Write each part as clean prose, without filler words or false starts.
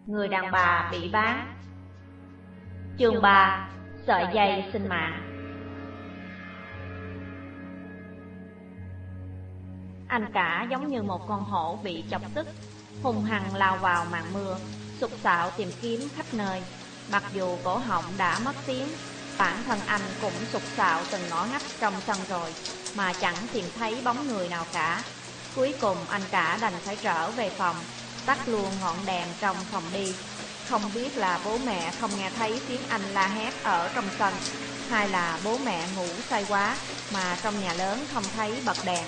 Người đàn bà bị bán. Chương 3. Sợi dây sinh mạng. Anh cả giống như một con hổ bị chọc tức, hung hăng lao vào màn mưa, sục sạo tìm kiếm khắp nơi. Mặc dù cổ họng đã mất tiếng, bản thân anh cũng sục sạo từng ngõ ngách trong sân rồi, mà chẳng tìm thấy bóng người nào cả. Cuối cùng anh cả đành phải trở về phòng, tắt luôn ngọn đèn trong phòng đi. Không biết là bố mẹ không nghe thấy tiếng anh la hét ở trong sân, hay là bố mẹ ngủ say quá mà trong nhà lớn không thấy bật đèn.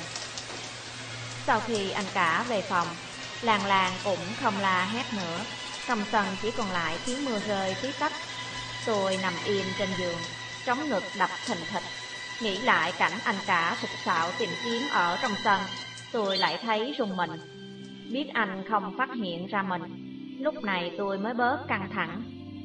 Sau khi anh cả về phòng, làng làng cũng không la hét nữa. Trong sân chỉ còn lại tiếng mưa rơi tí tách. Tôi nằm im trên giường, trống ngực đập thình thịch. Nghĩ lại cảnh anh cả sục sạo tìm kiếm ở trong sân, tôi lại thấy rùng mình. Biết anh không phát hiện ra mình, lúc này tôi mới bớt căng thẳng.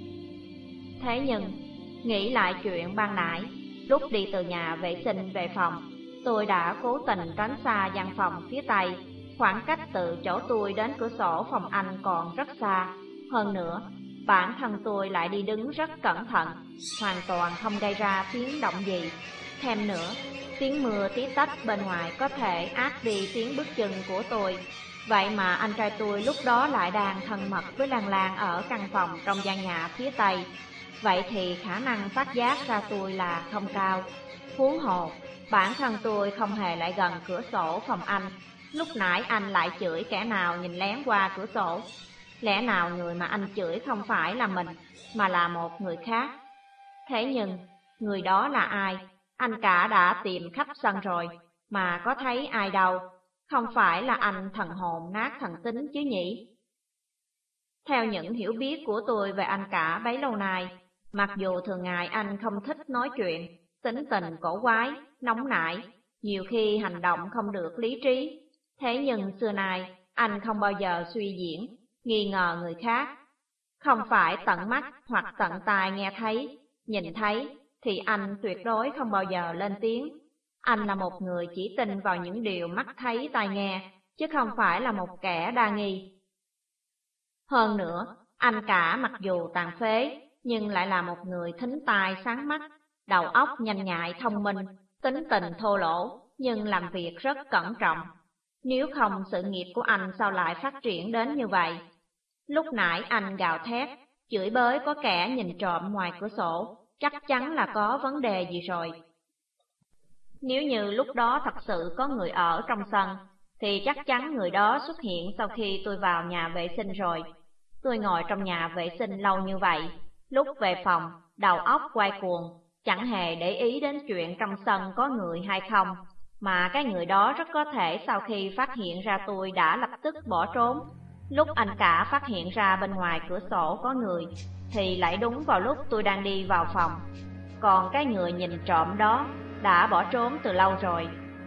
Thế nhưng, nghĩ lại chuyện ban nãy, lúc đi từ nhà vệ sinh về phòng, tôi đã cố tình tránh xa gian phòng phía Tây. Khoảng cách từ chỗ tôi đến cửa sổ phòng anh còn rất xa. Hơn nữa, bản thân tôi lại đi đứng rất cẩn thận, hoàn toàn không gây ra tiếng động gì. Thêm nữa, tiếng mưa tí tách bên ngoài có thể át đi tiếng bước chân của tôi. Vậy mà anh trai tôi lúc đó lại đang thân mật với Lan Lan ở căn phòng trong gian nhà phía Tây. Vậy thì khả năng phát giác ra tôi là không cao. Huống hồ, bản thân tôi không hề lại gần cửa sổ phòng anh. Lúc nãy anh lại chửi kẻ nào nhìn lén qua cửa sổ. Lẽ nào người mà anh chửi không phải là mình, mà là một người khác? Thế nhưng, người đó là ai? Anh cả đã tìm khắp sân rồi, mà có thấy ai đâu. Không phải là anh thần hồn nát thần tính chứ nhỉ? Theo những hiểu biết của tôi về anh cả bấy lâu nay, mặc dù thường ngày anh không thích nói chuyện, tính tình cổ quái, nóng nảy, nhiều khi hành động không được lý trí. Thế nhưng xưa nay, anh không bao giờ suy diễn, nghi ngờ người khác. Không phải tận mắt hoặc tận tai nghe thấy, nhìn thấy, thì anh tuyệt đối không bao giờ lên tiếng. Anh là một người chỉ tin vào những điều mắt thấy tai nghe, chứ không phải là một kẻ đa nghi. Hơn nữa, anh cả mặc dù tàn phế, nhưng lại là một người thính tai sáng mắt, đầu óc nhanh nhạy thông minh, tính tình thô lỗ, nhưng làm việc rất cẩn trọng. Nếu không sự nghiệp của anh sao lại phát triển đến như vậy? Lúc nãy anh gào thét, chửi bới có kẻ nhìn trộm ngoài cửa sổ, chắc chắn là có vấn đề gì rồi. Nếu như lúc đó thật sự có người ở trong sân, thì chắc chắn người đó xuất hiện sau khi tôi vào nhà vệ sinh rồi. Tôi ngồi trong nhà vệ sinh lâu như vậy, lúc về phòng, đầu óc quay cuồng, chẳng hề để ý đến chuyện trong sân có người hay không. Mà cái người đó rất có thể sau khi phát hiện ra tôi đã lập tức bỏ trốn. Lúc anh cả phát hiện ra bên ngoài cửa sổ có người, thì lại đúng vào lúc tôi đang đi vào phòng. Còn cái người nhìn trộm đó đã bỏ trốn từ lâu rồi.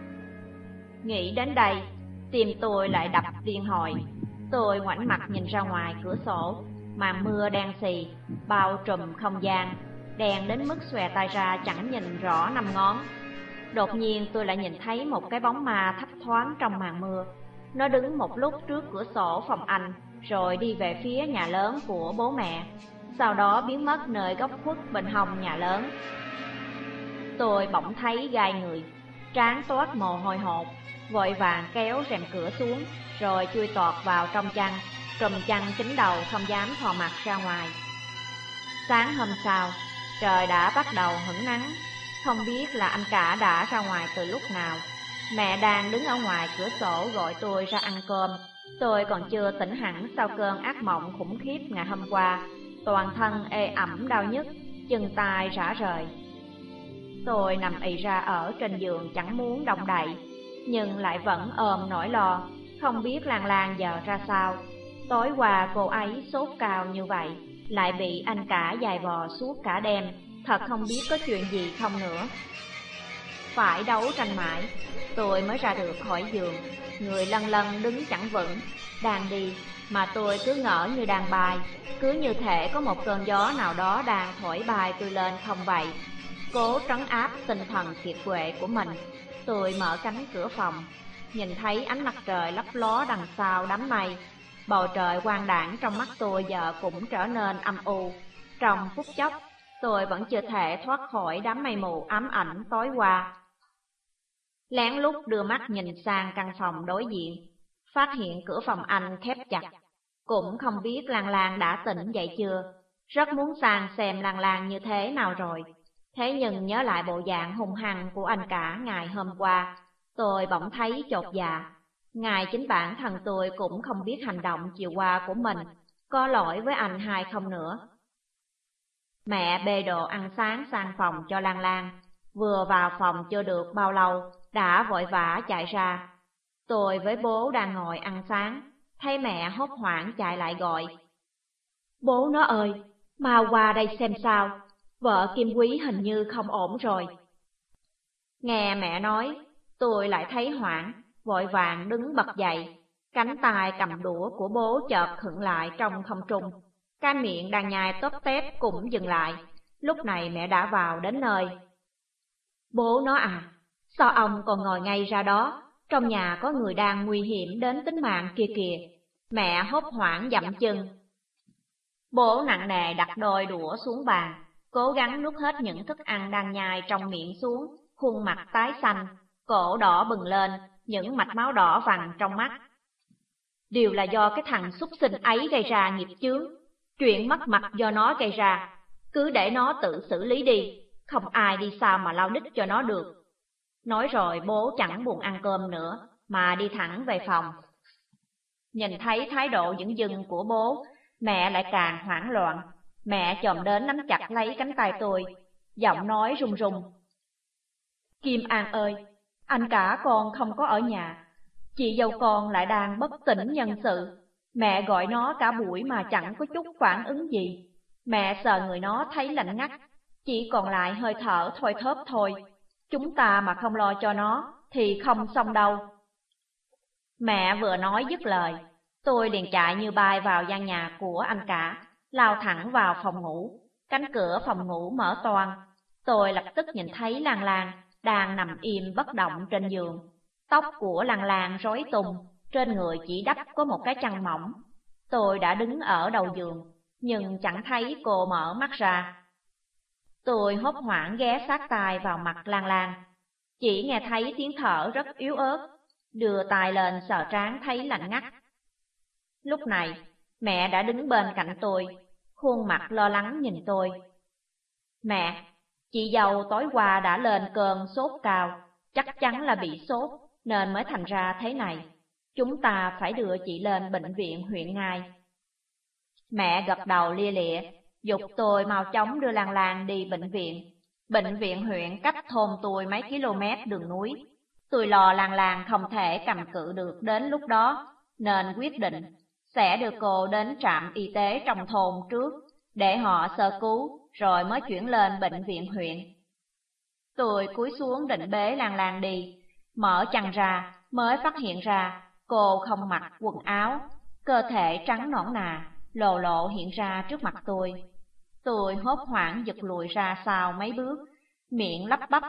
Nghĩ đến đây, tim tôi lại đập liên hồi. Tôi ngoảnh mặt nhìn ra ngoài cửa sổ, màn mưa đen xì, bao trùm không gian, đen đến mức xòe tay ra chẳng nhìn rõ 5 ngón. Đột nhiên tôi lại nhìn thấy một cái bóng ma thấp thoáng trong màn mưa. Nó đứng một lúc trước cửa sổ phòng anh, rồi đi về phía nhà lớn của bố mẹ, sau đó biến mất nơi góc khuất bên hông nhà lớn. Tôi bỗng thấy gai người, trán toát mồ hôi hột, vội vàng kéo rèm cửa xuống, rồi chui tọt vào trong chăn, trùm chăn kín đầu không dám thò mặt ra ngoài. Sáng hôm sau, trời đã bắt đầu hửng nắng, không biết là anh cả đã ra ngoài từ lúc nào. Mẹ đang đứng ở ngoài cửa sổ gọi tôi ra ăn cơm. Tôi còn chưa tỉnh hẳn sau cơn ác mộng khủng khiếp ngày hôm qua, toàn thân ê ẩm đau nhức, chân tay rã rời. Tôi nằm ì ra ở trên giường chẳng muốn động đậy, nhưng lại vẫn ôm nỗi lo, không biết Lan Lan giờ ra sao. Tối qua cô ấy sốt cao như vậy, lại bị anh cả dài vò suốt cả đêm, thật không biết có chuyện gì không nữa. Phải đấu tranh mãi, tôi mới ra được khỏi giường, người lân lân đứng chẳng vững. Đang đi mà tôi cứ ngỡ như đang bay, cứ như thể có một cơn gió nào đó đang thổi bay tôi lên không vậy. Cố trấn áp tinh thần kiệt quệ của mình, tôi mở cánh cửa phòng, nhìn thấy ánh mặt trời lấp ló đằng sau đám mây. bầu trời quang đãng trong mắt tôi giờ cũng trở nên âm u. Trong phút chốc, tôi vẫn chưa thể thoát khỏi đám mây mù ám ảnh tối qua. Lén lút đưa mắt nhìn sang căn phòng đối diện, phát hiện cửa phòng anh khép chặt. Cũng không biết Lan Lan đã tỉnh dậy chưa. Rất muốn sang xem Lan Lan như thế nào rồi. Thế nhưng nhớ lại bộ dạng hung hăng của anh cả ngày hôm qua, tôi bỗng thấy chột dạ. Ngay chính bản thân tôi cũng không biết hành động chiều qua của mình có lỗi với anh hay không nữa. Mẹ bê đồ ăn sáng sang phòng cho Lan Lan. Vừa vào phòng chưa được bao lâu, đã vội vã chạy ra. Tôi với bố đang ngồi ăn sáng, thấy mẹ hốt hoảng chạy lại gọi. Bố nó ơi, mau qua đây xem sao, vợ Kim Quý hình như không ổn rồi. Nghe mẹ nói, tôi lại thấy hoảng, vội vàng đứng bật dậy. Cánh tay cầm đũa của bố chợt khựng lại trong không trung. Cái miệng đang nhai tóp tép cũng dừng lại. Lúc này mẹ đã vào đến nơi. Bố nó à, sao ông còn ngồi ngay ra đó? Trong nhà có người đang nguy hiểm đến tính mạng kia kìa. Mẹ hốt hoảng dậm chân. Bố nặng nề đặt đôi đũa xuống bàn, cố gắng nuốt hết những thức ăn đang nhai trong miệng xuống, khuôn mặt tái xanh, cổ đỏ bừng lên, những mạch máu đỏ vằn trong mắt. Đều là do cái thằng súc sinh ấy gây ra nghiệp chướng, chuyện mất mặt do nó gây ra, cứ để nó tự xử lý đi, không ai đi sao mà lau đít cho nó được. Nói rồi bố chẳng buồn ăn cơm nữa, mà đi thẳng về phòng. Nhìn thấy thái độ dửng dưng của bố, mẹ lại càng hoảng loạn. Mẹ chồm đến nắm chặt lấy cánh tay tôi, giọng nói run run. Kim An ơi, anh cả con không có ở nhà, chị dâu con lại đang bất tỉnh nhân sự. Mẹ gọi nó cả buổi mà chẳng có chút phản ứng gì. Mẹ sờ người nó thấy lạnh ngắt, chỉ còn lại hơi thở thoi thóp thôi. Chúng ta mà không lo cho nó thì không xong đâu. Mẹ vừa nói dứt lời, tôi liền chạy như bay vào gian nhà của anh cả, lao thẳng vào phòng ngủ. Cánh cửa phòng ngủ mở toang, tôi lập tức nhìn thấy Lan Lan đang nằm im bất động trên giường. Tóc của Lan Lan rối tung, trên người chỉ đắp có một cái chăn mỏng. Tôi đã đứng ở đầu giường, nhưng chẳng thấy cô mở mắt ra. Tôi hốt hoảng ghé sát tai vào mặt Lan Lan, chỉ nghe thấy tiếng thở rất yếu ớt, đưa tay lên sờ trán thấy lạnh ngắt. Lúc này, mẹ đã đứng bên cạnh tôi, khuôn mặt lo lắng nhìn tôi. Mẹ, chị dâu tối qua đã lên cơn sốt cao, chắc chắn là bị sốt nên mới thành ra thế này. Chúng ta phải đưa chị lên bệnh viện huyện ngay. Mẹ gật đầu lia lịa, giục tôi mau chóng đưa Lan Lan đi bệnh viện. Bệnh viện huyện cách thôn tôi mấy km đường núi. Tôi lo Lan Lan không thể cầm cự được đến lúc đó, nên quyết định sẽ đưa cô đến trạm y tế trong thôn trước, để họ sơ cứu, rồi mới chuyển lên bệnh viện huyện. Tôi cúi xuống định bế Lan Lan đi, mở chăn ra, mới phát hiện ra cô không mặc quần áo, cơ thể trắng nõn nà, lồ lộ hiện ra trước mặt tôi. Tôi hốt hoảng giật lùi ra sau mấy bước, miệng lắp bắp.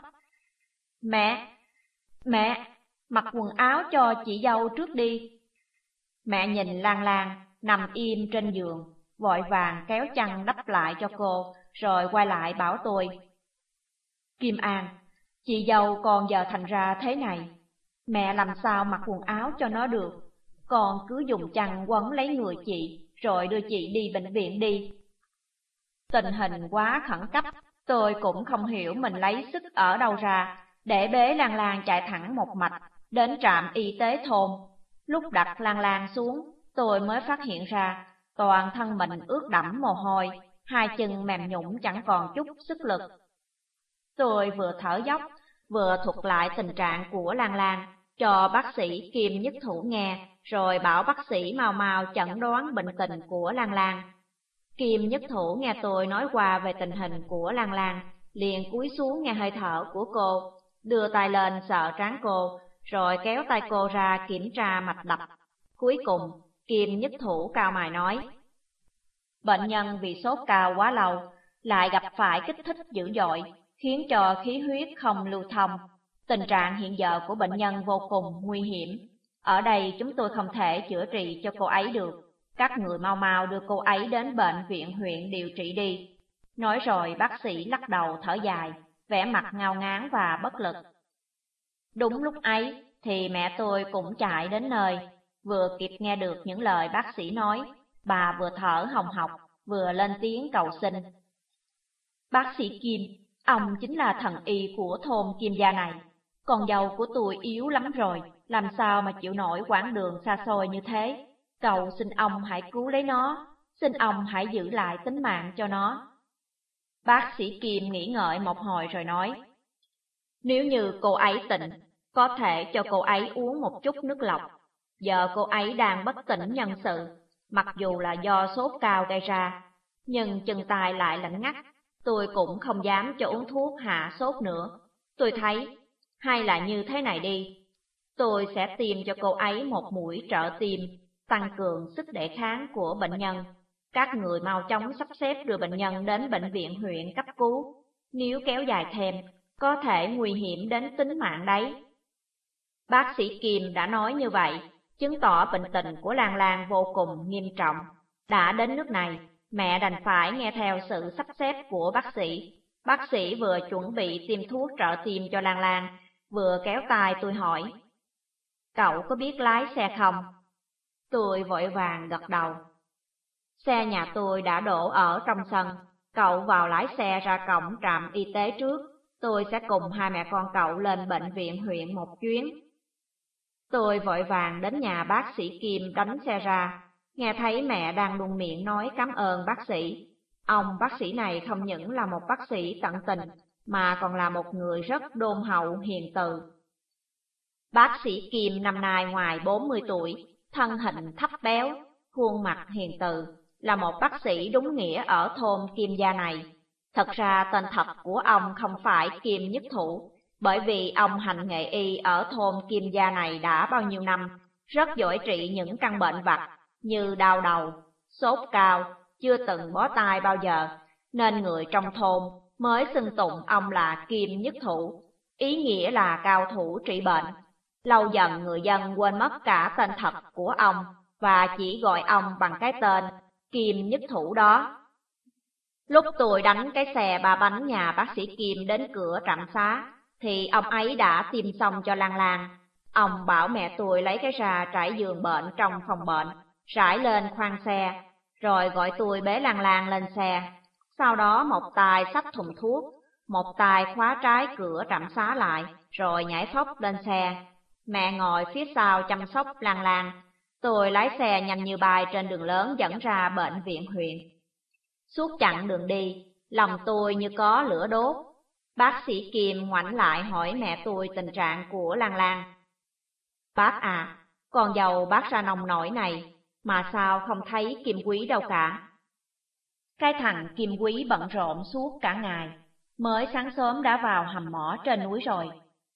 Mẹ, mặc quần áo cho chị dâu trước đi. Mẹ nhìn Lan Lan nằm im trên giường, vội vàng kéo chăn đắp lại cho cô, rồi quay lại bảo tôi. Kim An, chị dâu con giờ thành ra thế này, mẹ làm sao mặc quần áo cho nó được, con cứ dùng chăn quấn lấy người chị, rồi đưa chị đi bệnh viện đi. Tình hình quá khẩn cấp, tôi cũng không hiểu mình lấy sức ở đâu ra, để bế Lan Lan chạy thẳng một mạch đến trạm y tế thôn. Lúc đặt Lan Lan xuống, tôi mới phát hiện ra toàn thân mình ướt đẫm mồ hôi, hai chân mềm nhũn chẳng còn chút sức lực. Tôi vừa thở dốc, vừa thuật lại tình trạng của Lan Lan cho bác sĩ Kim Nhất Thủ nghe, rồi bảo bác sĩ mau mau chẩn đoán bệnh tình của Lan Lan. Kim Nhất Thủ nghe tôi nói qua về tình hình của Lan Lan, liền cúi xuống nghe hơi thở của cô, đưa tay lên sờ trán cô, rồi kéo tay cô ra kiểm tra mạch đập. Cuối cùng, Kim Nhất Thủ cau mày nói, bệnh nhân vì sốt cao quá lâu, lại gặp phải kích thích dữ dội, khiến cho khí huyết không lưu thông. Tình trạng hiện giờ của bệnh nhân vô cùng nguy hiểm. Ở đây chúng tôi không thể chữa trị cho cô ấy được. Các người mau mau đưa cô ấy đến bệnh viện huyện điều trị đi. Nói rồi bác sĩ lắc đầu thở dài, vẻ mặt ngao ngán và bất lực. Đúng lúc ấy thì mẹ tôi cũng chạy đến nơi, vừa kịp nghe được những lời bác sĩ nói, bà vừa thở hồng hộc, vừa lên tiếng cầu xin. Bác sĩ Kim, ông chính là thần y của thôn Kim Gia này. Con dâu của tôi yếu lắm rồi, làm sao mà chịu nổi quãng đường xa xôi như thế. Cầu xin ông hãy cứu lấy nó, xin ông hãy giữ lại tính mạng cho nó. Bác sĩ Kim nghĩ ngợi một hồi rồi nói, nếu như cô ấy tỉnh, có thể cho cô ấy uống một chút nước lọc. Giờ cô ấy đang bất tỉnh nhân sự, mặc dù là do sốt cao gây ra, nhưng chân tay lại lạnh ngắt, tôi cũng không dám cho uống thuốc hạ sốt nữa. Tôi thấy, hay là như thế này đi, tôi sẽ tiêm cho cô ấy một mũi trợ tim, tăng cường sức đề kháng của bệnh nhân. Các người mau chóng sắp xếp đưa bệnh nhân đến bệnh viện huyện cấp cứu, nếu kéo dài thêm, có thể nguy hiểm đến tính mạng đấy. Bác sĩ Kim đã nói như vậy, chứng tỏ bệnh tình của Lan Lan vô cùng nghiêm trọng. Đã đến nước này, mẹ đành phải nghe theo sự sắp xếp của bác sĩ. Bác sĩ vừa chuẩn bị tiêm thuốc trợ tim cho Lan Lan, vừa kéo tay tôi hỏi, cậu có biết lái xe không? Tôi vội vàng gật đầu. Xe nhà tôi đã đổ ở trong sân, cậu vào lái xe ra cổng trạm y tế trước, tôi sẽ cùng hai mẹ con cậu lên bệnh viện huyện một chuyến. Tôi vội vàng đến nhà bác sĩ Kim đánh xe ra, nghe thấy mẹ đang luôn miệng nói cảm ơn bác sĩ. Ông bác sĩ này không những là một bác sĩ tận tình, mà còn là một người rất đôn hậu hiền từ. Bác sĩ Kim năm nay ngoài 40 tuổi, thân hình thấp béo, khuôn mặt hiền từ, là một bác sĩ đúng nghĩa ở thôn Kim Gia này. Thật ra tên thật của ông không phải Kim Nhất Thủ, bởi vì ông hành nghề y ở thôn Kim Gia này đã bao nhiêu năm, rất giỏi trị những căn bệnh vặt như đau đầu, sốt cao, chưa từng bó tay bao giờ, nên người trong thôn mới xưng tụng ông là Kim Nhất Thủ, ý nghĩa là cao thủ trị bệnh. Lâu dần người dân quên mất cả tên thật của ông và chỉ gọi ông bằng cái tên Kim Nhất Thủ đó. Lúc tôi đánh cái xe ba bánh nhà bác sĩ Kim đến cửa trạm xá, thì ông ấy đã tiêm xong cho Lan Lan. Ông bảo mẹ tôi lấy cái rà trải giường bệnh trong phòng bệnh, rải lên khoang xe, rồi gọi tôi bế Lan Lan lên xe. Sau đó một tay xách thùng thuốc, một tay khóa trái cửa trạm xá lại, rồi nhảy phóc lên xe. Mẹ ngồi phía sau chăm sóc Lan Lan. Tôi lái xe nhanh như bay trên đường lớn dẫn ra bệnh viện huyện. Suốt chặng đường đi, lòng tôi như có lửa đốt. Bác sĩ Kim ngoảnh lại hỏi mẹ tôi tình trạng của Lan Lan. Bác à, con dâu bác ra nông nổi này, mà sao không thấy Kim Quý đâu cả? Cái thằng Kim Quý bận rộn suốt cả ngày, mới sáng sớm đã vào hầm mỏ trên núi rồi.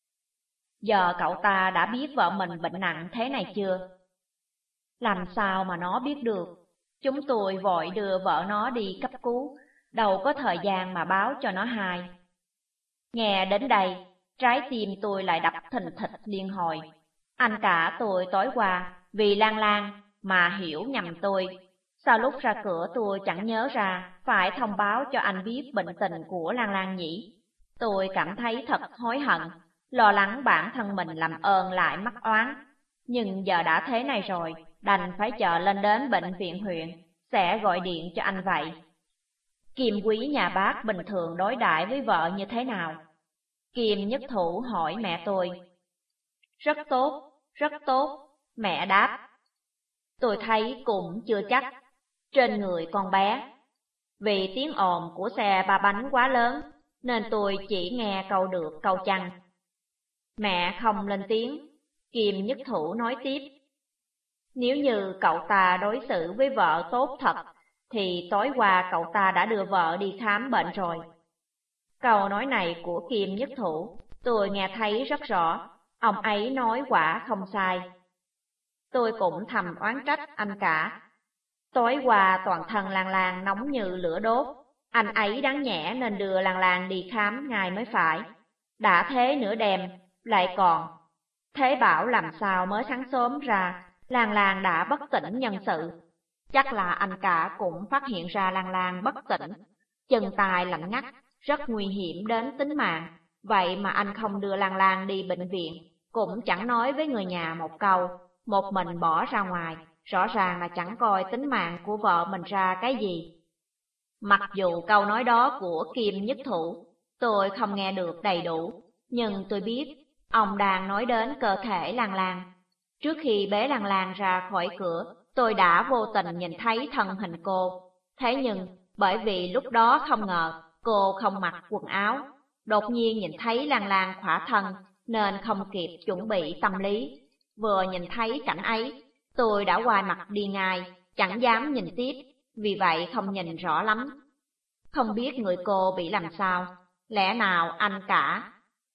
Giờ cậu ta đã biết vợ mình bệnh nặng thế này chưa? Làm sao mà nó biết được? Chúng tôi vội đưa vợ nó đi cấp cứu, đâu có thời gian mà báo cho nó hay. Nghe đến đây, trái tim tôi lại đập thình thịch liên hồi. Anh cả tôi tối qua vì Lan Lan mà hiểu nhầm tôi. Sao lúc ra cửa tôi chẳng nhớ ra phải thông báo cho anh biết bệnh tình của Lan Lan nhỉ? Tôi cảm thấy thật hối hận, lo lắng bản thân mình làm ơn lại mắc oán. Nhưng giờ đã thế này rồi, đành phải chờ lên đến bệnh viện huyện, sẽ gọi điện cho anh vậy. Kim Quý nhà bác bình thường đối đãi với vợ như thế nào? Kim Nhất Thủ hỏi mẹ tôi. Rất tốt, mẹ đáp. Tôi thấy cũng chưa chắc. Trên người con bé, vì tiếng ồn của xe ba bánh quá lớn, nên tôi chỉ nghe câu được câu chăng. Mẹ không lên tiếng. Kim Nhất Thủ nói tiếp. Nếu như cậu ta đối xử với vợ tốt thật, thì tối qua cậu ta đã đưa vợ đi khám bệnh rồi. Câu nói này của Kim Nhất Thủ, tôi nghe thấy rất rõ, ông ấy nói quả không sai. Tôi cũng thầm oán trách anh cả. Tối qua toàn thân Lan Lan nóng như lửa đốt, anh ấy đáng nhẽ nên đưa Lan Lan đi khám ngay mới phải. Đã thế nửa đêm, lại còn Thế bảo làm sao mới sáng sớm ra, Lan Lan đã bất tỉnh nhân sự. Chắc là anh cả cũng phát hiện ra Lan Lan bất tỉnh, chân tay lạnh ngắt, rất nguy hiểm đến tính mạng. Vậy mà anh không đưa Lan Lan đi bệnh viện, cũng chẳng nói với người nhà một câu, một mình bỏ ra ngoài, rõ ràng là chẳng coi tính mạng của vợ mình ra cái gì. Mặc dù câu nói đó của Kim Nhất Thủ, tôi không nghe được đầy đủ, nhưng tôi biết ông đang nói đến cơ thể Lan Lan. Trước khi bế Lan Lan ra khỏi cửa, tôi đã vô tình nhìn thấy thân hình cô. Thế nhưng, bởi vì lúc đó không ngờ cô không mặc quần áo, đột nhiên nhìn thấy Lan Lan khỏa thân nên không kịp chuẩn bị tâm lý. Vừa nhìn thấy cảnh ấy, tôi đã quay mặt đi ngay, chẳng dám nhìn tiếp, vì vậy không nhìn rõ lắm. Không biết người cô bị làm sao, lẽ nào anh cả?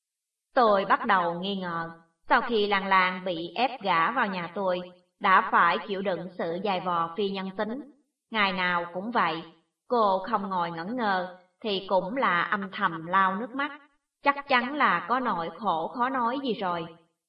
Tôi bắt đầu nghi ngờ, sau khi Lan Lan bị ép gả vào nhà tôi, đã phải chịu đựng sự dày vò phi nhân tính. Ngày nào cũng vậy, cô không ngồi ngẩn ngơ, thì cũng là âm thầm lau nước mắt, chắc chắn là có nỗi khổ khó nói gì rồi.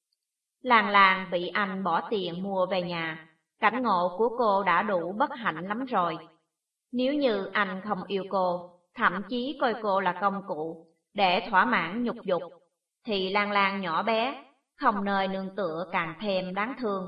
Lan Lan bị anh bỏ tiền mua về nhà, cảnh ngộ của cô đã đủ bất hạnh lắm rồi. Nếu như anh không yêu cô, thậm chí coi cô là công cụ để thỏa mãn nhục dục, thì Lan Lan nhỏ bé, không nơi nương tựa càng thêm đáng thương.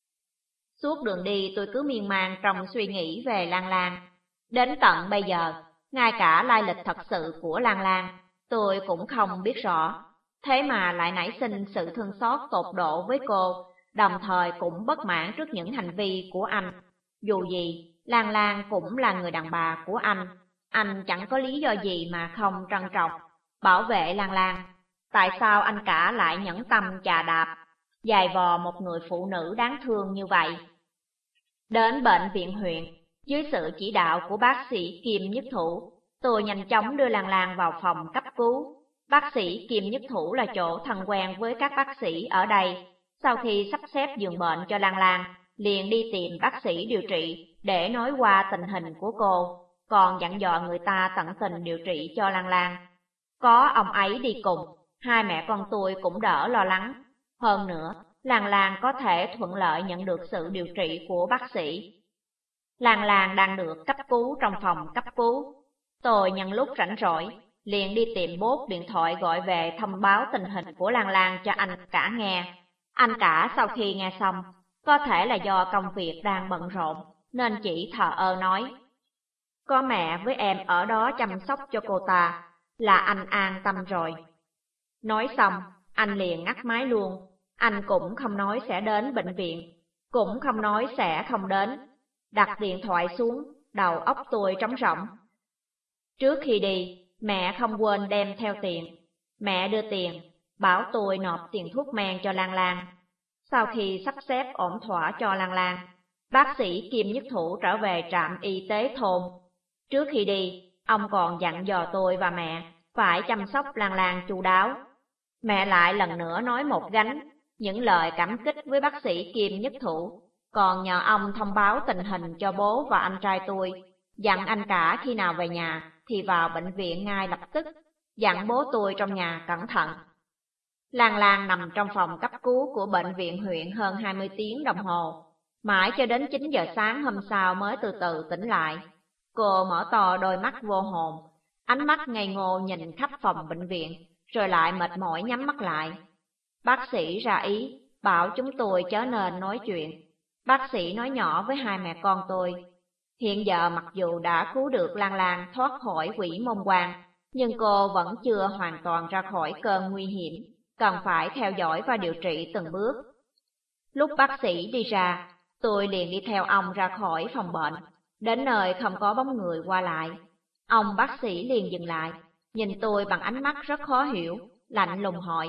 Suốt đường đi tôi cứ miên man trong suy nghĩ về Lan Lan. Đến tận bây giờ, ngay cả lai lịch thật sự của Lan Lan, tôi cũng không biết rõ. Thế mà lại nảy sinh sự thương xót tột độ với cô, đồng thời cũng bất mãn trước những hành vi của anh. Dù gì, Lan Lan cũng là người đàn bà của anh chẳng có lý do gì mà không trân trọng, bảo vệ Lan Lan. Tại sao anh cả lại nhẫn tâm chà đạp, giày vò một người phụ nữ đáng thương như vậy? Đến bệnh viện huyện, dưới sự chỉ đạo của bác sĩ Kim Nhất Thủ, tôi nhanh chóng đưa Lan Lan vào phòng cấp cứu. Bác sĩ Kim Nhất Thủ là chỗ thân quen với các bác sĩ ở đây. Sau khi sắp xếp giường bệnh cho Lan Lan, liền đi tìm bác sĩ điều trị để nói qua tình hình của cô, còn dặn dò người ta tận tình điều trị cho Lan Lan. Có ông ấy đi cùng, hai mẹ con tôi cũng đỡ lo lắng. Hơn nữa, Lan Lan có thể thuận lợi nhận được sự điều trị của bác sĩ. Lan Lan đang được cấp cứu trong phòng cấp cứu. Tôi nhân lúc rảnh rỗi, liền đi tìm bốt điện thoại gọi về thông báo tình hình của Lan Lan cho anh cả nghe. Anh cả sau khi nghe xong, có thể là do công việc đang bận rộn, nên chỉ thờ ơ nói: có mẹ với em ở đó chăm sóc cho cô ta, là anh an tâm rồi. Nói xong, anh liền ngắt máy luôn. Anh cũng không nói sẽ đến bệnh viện, cũng không nói sẽ không đến. Đặt điện thoại xuống, đầu óc tôi trống rỗng. Trước khi đi, mẹ không quên đem theo tiền. Mẹ đưa tiền, bảo tôi nộp tiền thuốc men cho Lan Lan. Sau khi sắp xếp ổn thỏa cho Lan Lan, bác sĩ Kim Nhất Thủ trở về trạm y tế thôn. Trước khi đi, ông còn dặn dò tôi và mẹ phải chăm sóc Lan Lan chu đáo. Mẹ lại lần nữa nói một gánh những lời cảm kích với bác sĩ Kim Nhất Thủ, còn nhờ ông thông báo tình hình cho bố và anh trai tôi, dặn anh cả khi nào về nhà thì vào bệnh viện ngay lập tức, dặn bố tôi trong nhà cẩn thận. Lan Lan nằm trong phòng cấp cứu của bệnh viện huyện hơn 20 tiếng đồng hồ, mãi cho đến 9 giờ sáng hôm sau mới từ từ tỉnh lại. Cô mở to đôi mắt vô hồn, ánh mắt ngây ngô nhìn khắp phòng bệnh viện, rồi lại mệt mỏi nhắm mắt lại. Bác sĩ ra ý, bảo chúng tôi chớ nên nói chuyện. Bác sĩ nói nhỏ với hai mẹ con tôi: hiện giờ mặc dù đã cứu được Lan Lan thoát khỏi quỷ môn quan, nhưng cô vẫn chưa hoàn toàn ra khỏi cơn nguy hiểm, cần phải theo dõi và điều trị từng bước. Lúc bác sĩ đi ra, tôi liền đi theo ông ra khỏi phòng bệnh, đến nơi không có bóng người qua lại. Ông bác sĩ liền dừng lại, nhìn tôi bằng ánh mắt rất khó hiểu, lạnh lùng hỏi: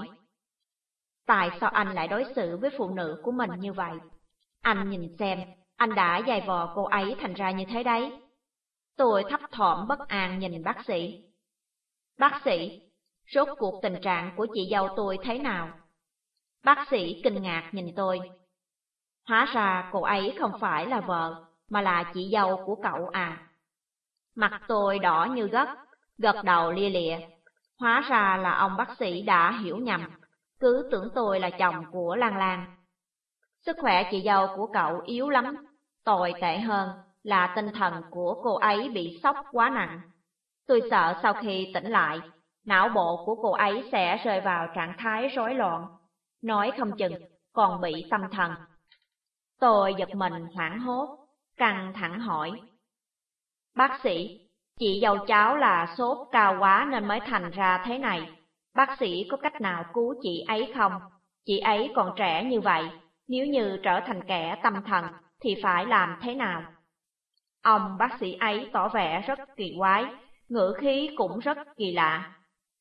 tại sao anh lại đối xử với phụ nữ của mình như vậy? Anh nhìn xem, anh đã giày vò cô ấy thành ra như thế đấy. Tôi thấp thỏm bất an nhìn bác sĩ. Bác sĩ, rốt cuộc tình trạng của chị dâu tôi thế nào? Bác sĩ kinh ngạc nhìn tôi. Hóa ra cô ấy không phải là vợ, mà là chị dâu của cậu à? Mặt tôi đỏ như gấc, gật đầu lia lịa. Hóa ra là ông bác sĩ đã hiểu nhầm. cứ tưởng tôi là chồng của Lan Lan. Sức khỏe chị dâu của cậu yếu lắm, tồi tệ hơn là tinh thần của cô ấy bị sốc quá nặng. Tôi sợ sau khi tỉnh lại, não bộ của cô ấy sẽ rơi vào trạng thái rối loạn, nói không chừng còn bị tâm thần. Tôi giật mình hoảng hốt, căng thẳng hỏi: Bác sĩ, chị dâu cháu là sốt cao quá nên mới thành ra thế này. Bác sĩ có cách nào cứu chị ấy không? Chị ấy còn trẻ như vậy, nếu như trở thành kẻ tâm thần thì phải làm thế nào? Ông bác sĩ ấy tỏ vẻ rất kỳ quái, ngữ khí cũng rất kỳ lạ.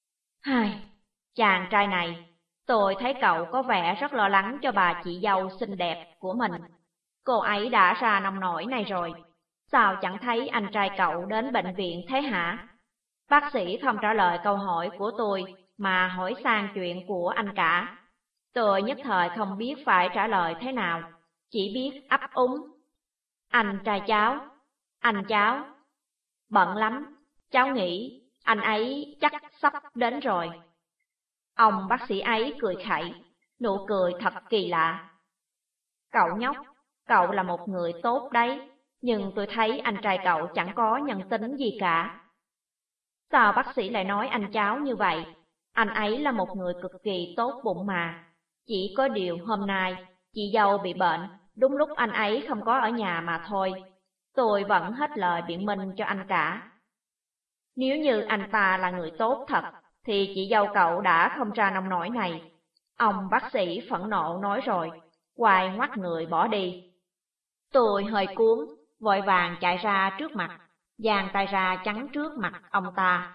Chàng trai này, tôi thấy cậu có vẻ rất lo lắng cho bà chị dâu xinh đẹp của mình. Cô ấy đã ra nông nổi này rồi, sao chẳng thấy anh trai cậu đến bệnh viện thế hả? Bác sĩ không trả lời câu hỏi của tôi mà hỏi sang chuyện của anh cả. Tôi nhất thời không biết phải trả lời thế nào, chỉ biết ấp úng. Anh trai cháu, bận lắm, cháu nghĩ anh ấy chắc sắp đến rồi. Ông bác sĩ ấy cười khẩy, nụ cười thật kỳ lạ. Cậu nhóc, cậu là một người tốt đấy, nhưng tôi thấy anh trai cậu chẳng có nhân tính gì cả. Sao bác sĩ lại nói anh cháu như vậy? Anh ấy là một người cực kỳ tốt bụng mà. Chỉ có điều hôm nay, chị dâu bị bệnh, đúng lúc anh ấy không có ở nhà mà thôi. Tôi vẫn hết lời biện minh cho anh cả. Nếu như anh ta là người tốt thật, thì chị dâu cậu đã không ra nông nổi này. Ông bác sĩ phẫn nộ nói rồi, quay ngoắt người bỏ đi. Tôi hơi cuốn, vội vàng chạy ra trước mặt, giang tay ra chắn trước mặt ông ta.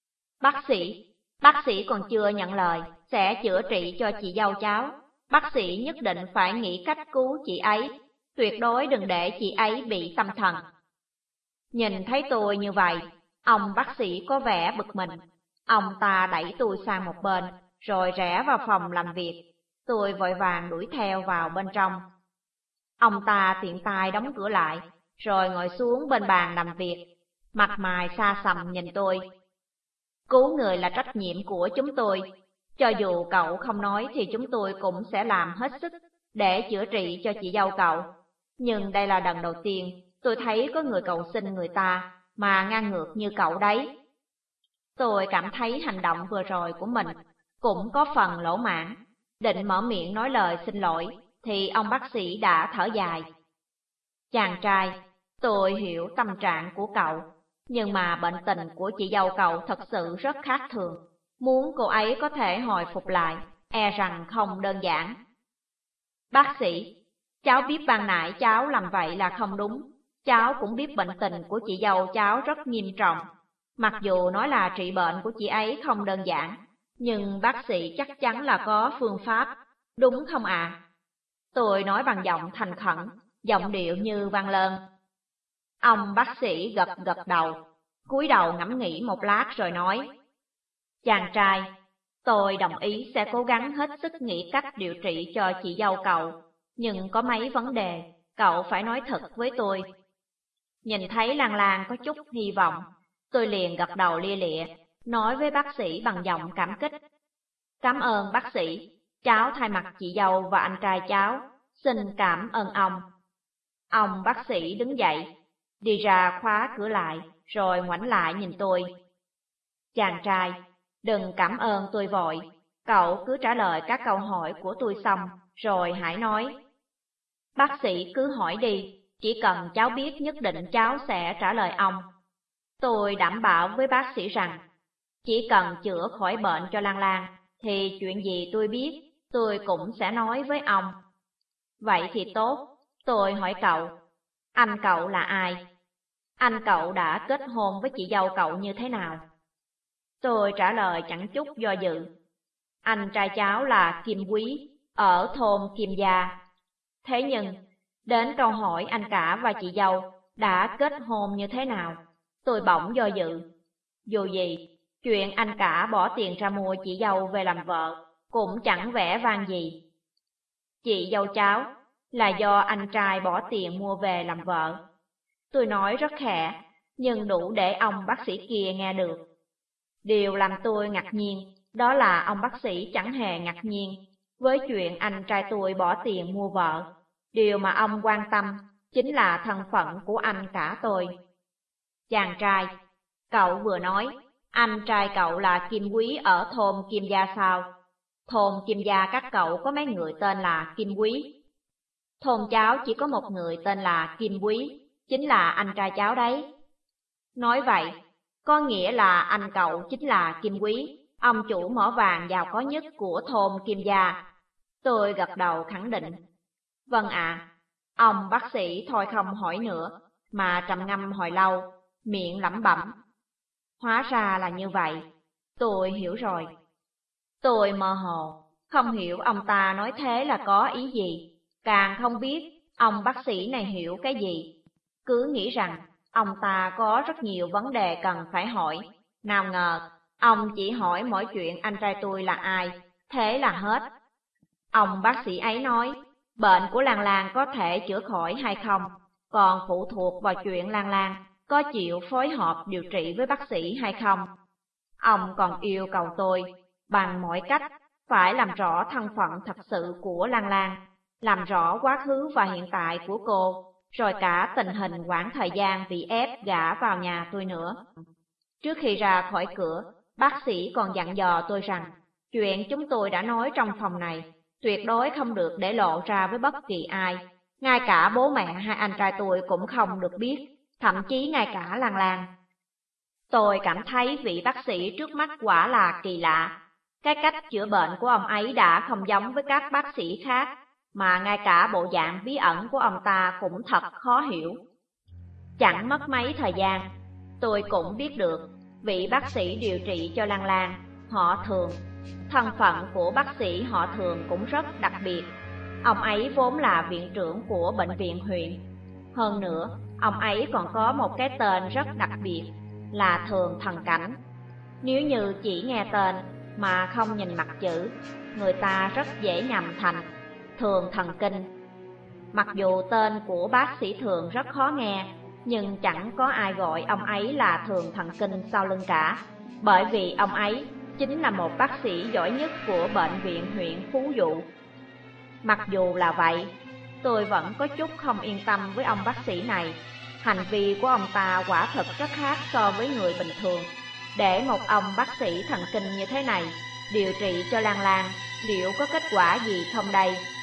Bác sĩ còn chưa nhận lời, sẽ chữa trị cho chị dâu cháu. Bác sĩ nhất định phải nghĩ cách cứu chị ấy, tuyệt đối đừng để chị ấy bị tâm thần. Nhìn thấy tôi như vậy, ông bác sĩ có vẻ bực mình. Ông ta đẩy tôi sang một bên, rồi rẽ vào phòng làm việc. Tôi vội vàng đuổi theo vào bên trong. Ông ta tiện tay đóng cửa lại, rồi ngồi xuống bên bàn làm việc, mặt mày xa sầm nhìn tôi. Cứu người là trách nhiệm của chúng tôi. Cho dù cậu không nói thì chúng tôi cũng sẽ làm hết sức để chữa trị cho chị dâu cậu. Nhưng đây là lần đầu tiên tôi thấy có người cầu xin người ta mà ngang ngược như cậu đấy. Tôi cảm thấy hành động vừa rồi của mình cũng có phần lỗ mãng. Định mở miệng nói lời xin lỗi thì ông bác sĩ đã thở dài. Chàng trai, tôi hiểu tâm trạng của cậu, nhưng mà bệnh tình của chị dâu cậu thật sự rất khác thường. Muốn cô ấy có thể hồi phục lại, e rằng không đơn giản. Bác sĩ, cháu biết ban nãy cháu làm vậy là không đúng. Cháu cũng biết bệnh tình của chị dâu cháu rất nghiêm trọng. Mặc dù nói là trị bệnh của chị ấy không đơn giản, nhưng bác sĩ chắc chắn là có phương pháp, đúng không ạ? Tôi nói bằng giọng thành khẩn, giọng điệu như vang lơn. Ông bác sĩ gật gật đầu, cúi đầu ngẫm nghĩ một lát rồi nói: Chàng trai, tôi đồng ý sẽ cố gắng hết sức nghĩ cách điều trị cho chị dâu cậu, nhưng có mấy vấn đề cậu phải nói thật với tôi. Nhìn thấy Lan Lan có chút hy vọng, tôi liền gật đầu lia lịa, nói với bác sĩ bằng giọng cảm kích. Cảm ơn bác sĩ, cháu thay mặt chị dâu và anh trai cháu, xin cảm ơn ông. Ông bác sĩ đứng dậy, đi ra khóa cửa lại, rồi ngoảnh lại nhìn tôi. Chàng trai, đừng cảm ơn tôi vội, cậu cứ trả lời các câu hỏi của tôi xong, rồi hãy nói. Bác sĩ cứ hỏi đi, chỉ cần cháu biết nhất định cháu sẽ trả lời ông. Tôi đảm bảo với bác sĩ rằng, chỉ cần chữa khỏi bệnh cho Lan Lan, thì chuyện gì tôi biết, tôi cũng sẽ nói với ông. Vậy thì tốt, tôi hỏi cậu, anh cậu là ai? Anh cậu đã kết hôn với chị dâu cậu như thế nào? Tôi trả lời chẳng chút do dự. Anh trai cháu là Kim Quý, ở thôn Kim Gia. Thế nhưng, đến câu hỏi anh cả và chị dâu đã kết hôn như thế nào, tôi bỗng do dự. Dù gì, chuyện anh cả bỏ tiền ra mua chị dâu về làm vợ cũng chẳng vẻ vang gì. Chị dâu cháu là do anh trai bỏ tiền mua về làm vợ. Tôi nói rất khẽ, nhưng đủ để ông bác sĩ kia nghe được. Điều làm tôi ngạc nhiên Đó là ông bác sĩ chẳng hề ngạc nhiên với chuyện anh trai tôi bỏ tiền mua vợ. Điều mà ông quan tâm chính là thân phận của anh cả tôi. Chàng trai, cậu vừa nói, anh trai cậu là Kim Quý ở thôn Kim Gia sao? Thôn Kim Gia các cậu có mấy người tên là Kim Quý? Thôn cháu chỉ có một người tên là Kim Quý, chính là anh trai cháu đấy. Nói vậy, có nghĩa là anh cậu chính là Kim Quý, ông chủ mỏ vàng giàu có nhất của thôn Kim Gia. Tôi gật đầu khẳng định. Vâng ạ. Ông bác sĩ thôi không hỏi nữa, mà trầm ngâm hồi lâu, miệng lẩm bẩm. Hóa ra là như vậy, tôi hiểu rồi. Tôi mơ hồ, không hiểu ông ta nói thế là có ý gì, càng không biết ông bác sĩ này hiểu cái gì. Cứ nghĩ rằng ông ta có rất nhiều vấn đề cần phải hỏi, nào ngờ ông chỉ hỏi mỗi chuyện anh trai tôi là ai, thế là hết. Ông bác sĩ ấy nói, bệnh của Lan Lan có thể chữa khỏi hay không, còn phụ thuộc vào chuyện Lan Lan có chịu phối hợp điều trị với bác sĩ hay không. Ông còn yêu cầu tôi, bằng mọi cách, phải làm rõ thân phận thật sự của Lan Lan, làm rõ quá khứ và hiện tại của cô, rồi cả tình hình quãng thời gian bị ép gả vào nhà tôi nữa. Trước khi ra khỏi cửa, bác sĩ còn dặn dò tôi rằng, chuyện chúng tôi đã nói trong phòng này, tuyệt đối không được để lộ ra với bất kỳ ai. Ngay cả bố mẹ hay anh trai tôi cũng không được biết, thậm chí ngay cả Lan Lan. Tôi cảm thấy vị bác sĩ trước mắt quả là kỳ lạ. Cái cách chữa bệnh của ông ấy đã không giống với các bác sĩ khác, mà ngay cả bộ dạng bí ẩn của ông ta cũng thật khó hiểu. Chẳng mất mấy thời gian, tôi cũng biết được vị bác sĩ điều trị cho Lan Lan, họ Thường. Thân phận của bác sĩ họ Thường cũng rất đặc biệt. Ông ấy vốn là viện trưởng của bệnh viện huyện. Hơn nữa, ông ấy còn có một cái tên rất đặc biệt là Thường Thần Cảnh. Nếu như chỉ nghe tên mà không nhìn mặt chữ, người ta rất dễ nhầm thành Thường Thần Kinh. Mặc dù tên của bác sĩ Thường rất khó nghe, nhưng chẳng có ai gọi ông ấy là Thường Thần Kinh sau lưng cả, bởi vì ông ấy chính là một bác sĩ giỏi nhất của bệnh viện huyện Phú Dụ. Mặc dù là vậy, tôi vẫn có chút không yên tâm với ông bác sĩ này. Hành vi của ông ta quả thật rất khác so với người bình thường. Để một ông bác sĩ thần kinh như thế này điều trị cho Lan Lan, liệu có kết quả gì không đây?